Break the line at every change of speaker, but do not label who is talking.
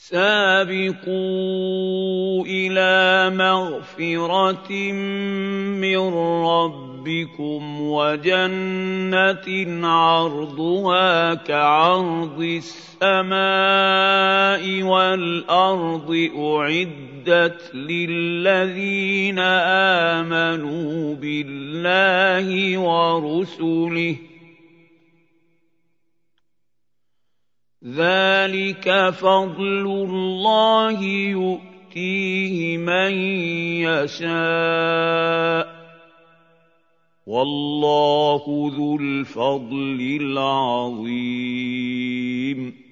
سَابِقُوا إِلَىٰ مَغْفِرَةٍ مِّن رَّبِّكُمْ وَجَنَّةٍ عَرْضُهَا كَعَرْضِ السَّمَاءِ وَالْأَرْضِ أُعِدَّتْ لِلَّذِينَ آمَنُوا بِاللَّهِ وَرُسُلِهِ ۚ ذَٰلِكَ فَضْلُ اللَّهِ يُؤْتِيهِ مَن يَشَاءُ ۚ وَاللَّهُ ذُو الْفَضْلِ الْعَظِيمِ